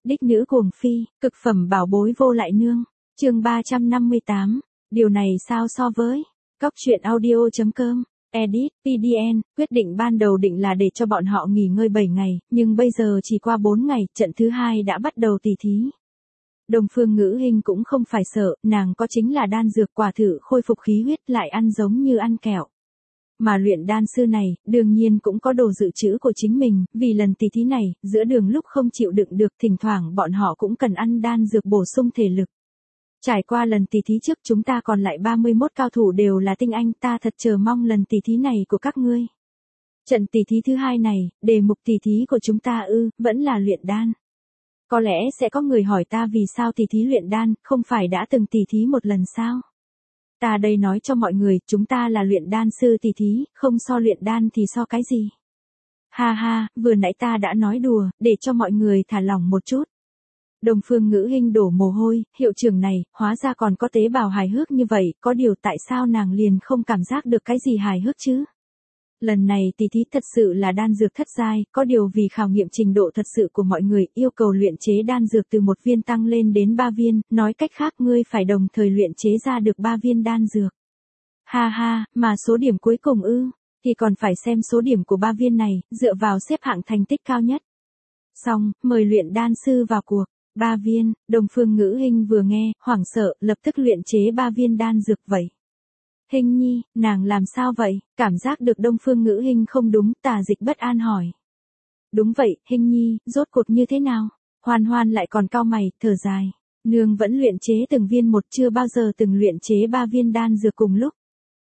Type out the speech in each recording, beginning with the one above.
Đích nữ cuồng phi, cực phẩm bảo bối vô lại nương. Chương 358. Điều này sao so với Cóc truyện audio.com. Edit, PDN, quyết định ban đầu định là để cho bọn họ nghỉ ngơi 7 ngày, nhưng bây giờ chỉ qua 4 ngày, trận thứ 2 đã bắt đầu tỉ thí. Đông Phương Ngữ Hinh cũng không phải sợ, nàng có chính là đan dược quả thử khôi phục khí huyết lại ăn giống như ăn kẹo. Mà luyện đan sư này, đương nhiên cũng có đồ dự trữ của chính mình, vì lần tỉ thí này, giữa đường lúc không chịu đựng được thỉnh thoảng bọn họ cũng cần ăn đan dược bổ sung thể lực. Trải qua lần tỉ thí trước chúng ta còn lại 31 cao thủ đều là tinh anh, ta thật chờ mong lần tỉ thí này của các ngươi. Trận tỉ thí thứ 2 này, đề mục tỉ thí của chúng ta vẫn là luyện đan. Có lẽ sẽ có người hỏi ta vì sao tỉ thí luyện đan, không phải đã từng tỉ thí một lần sao? Ta đây nói cho mọi người, chúng ta là luyện đan sư tỉ thí, không so luyện đan thì so cái gì? Ha ha, vừa nãy ta đã nói đùa, để cho mọi người thả lỏng một chút. Đông Phương Ngữ Hinh đổ mồ hôi, hiệu trưởng này, hóa ra còn có tế bào hài hước như vậy, có điều tại sao nàng liền không cảm giác được cái gì hài hước chứ? Lần này tỉ thí thật sự là đan dược thất giai, có điều vì khảo nghiệm trình độ thật sự của mọi người, yêu cầu luyện chế đan dược từ 1 viên tăng lên đến 3 viên, nói cách khác ngươi phải đồng thời luyện chế ra được 3 viên đan dược. Ha ha, mà số điểm cuối cùng thì còn phải xem số điểm của 3 viên này, dựa vào xếp hạng thành tích cao nhất. Xong, mời luyện đan sư vào cuộc. 3 viên, Đông Phương Ngữ Hinh vừa nghe, hoảng sợ, lập tức luyện chế 3 viên đan dược vậy. Hinh nhi, nàng làm sao vậy? Cảm giác được Đông Phương Ngữ Hinh không đúng, Tà Dịch bất an hỏi. Đúng vậy, Hinh nhi, rốt cuộc như thế nào? Hoan Hoan lại còn cau mày, thở dài. Nương vẫn luyện chế từng viên một, chưa bao giờ từng luyện chế 3 viên đan dược cùng lúc.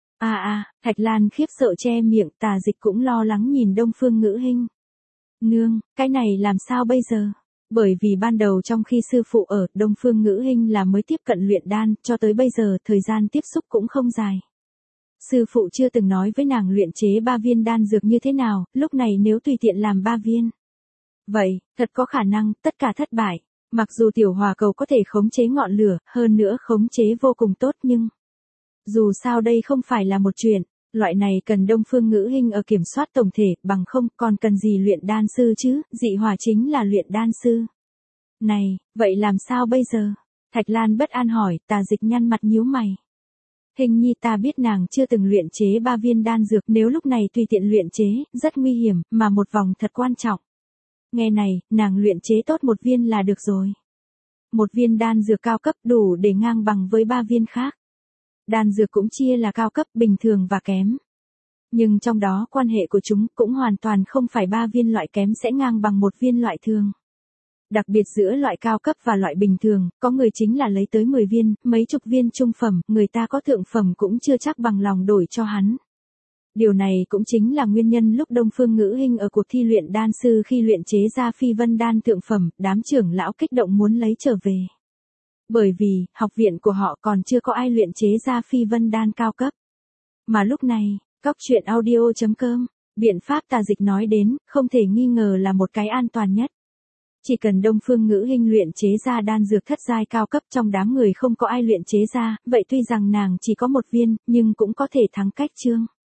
Thạch Lan khiếp sợ che miệng, Tà Dịch cũng lo lắng nhìn Đông Phương Ngữ Hinh. Nương, cái này làm sao bây giờ? Bởi vì ban đầu trong khi sư phụ ở, Đông Phương Ngữ Hinh là mới tiếp cận luyện đan, cho tới bây giờ thời gian tiếp xúc cũng không dài. Sư phụ chưa từng nói với nàng luyện chế 3 viên đan dược như thế nào, lúc này nếu tùy tiện làm 3 viên. Vậy, thật có khả năng, tất cả thất bại. Mặc dù tiểu hỏa cầu có thể khống chế ngọn lửa, hơn nữa khống chế vô cùng tốt nhưng... Dù sao đây không phải là một chuyện, loại này cần Đông Phương Ngữ Hinh ở kiểm soát tổng thể, bằng không còn cần gì luyện đan sư chứ, dị hỏa chính là luyện đan sư. Này, vậy làm sao bây giờ? Thạch Lan bất an hỏi, Tà Dịch nhăn mặt nhíu mày. Hình nhi ta biết nàng chưa từng luyện chế 3 viên đan dược, nếu lúc này tùy tiện luyện chế, rất nguy hiểm, mà một vòng thật quan trọng. Nghe này, nàng luyện chế tốt 1 viên là được rồi. 1 viên đan dược cao cấp đủ để ngang bằng với 3 viên khác. Đan dược cũng chia là cao cấp, bình thường và kém. Nhưng trong đó quan hệ của chúng cũng hoàn toàn không phải 3 viên loại kém sẽ ngang bằng 1 viên loại thường. Đặc biệt giữa loại cao cấp và loại bình thường, có người chính là lấy tới 10 viên, mấy chục viên trung phẩm, người ta có thượng phẩm cũng chưa chắc bằng lòng đổi cho hắn. Điều này cũng chính là nguyên nhân lúc Đông Phương Ngữ Hinh ở cuộc thi luyện đan sư khi luyện chế ra phi vân đan thượng phẩm, đám trưởng lão kích động muốn lấy trở về. Bởi vì, học viện của họ còn chưa có ai luyện chế ra phi vân đan cao cấp. Mà lúc này, Cóc truyện audio.com, biện pháp Tà Dịch nói đến, không thể nghi ngờ là một cái an toàn nhất. Chỉ cần Đông Phương Ngữ Hinh luyện chế ra đan dược thất giai cao cấp trong đám người không có ai luyện chế ra, vậy tuy rằng nàng chỉ có 1 viên, nhưng cũng có thể thắng cách chương.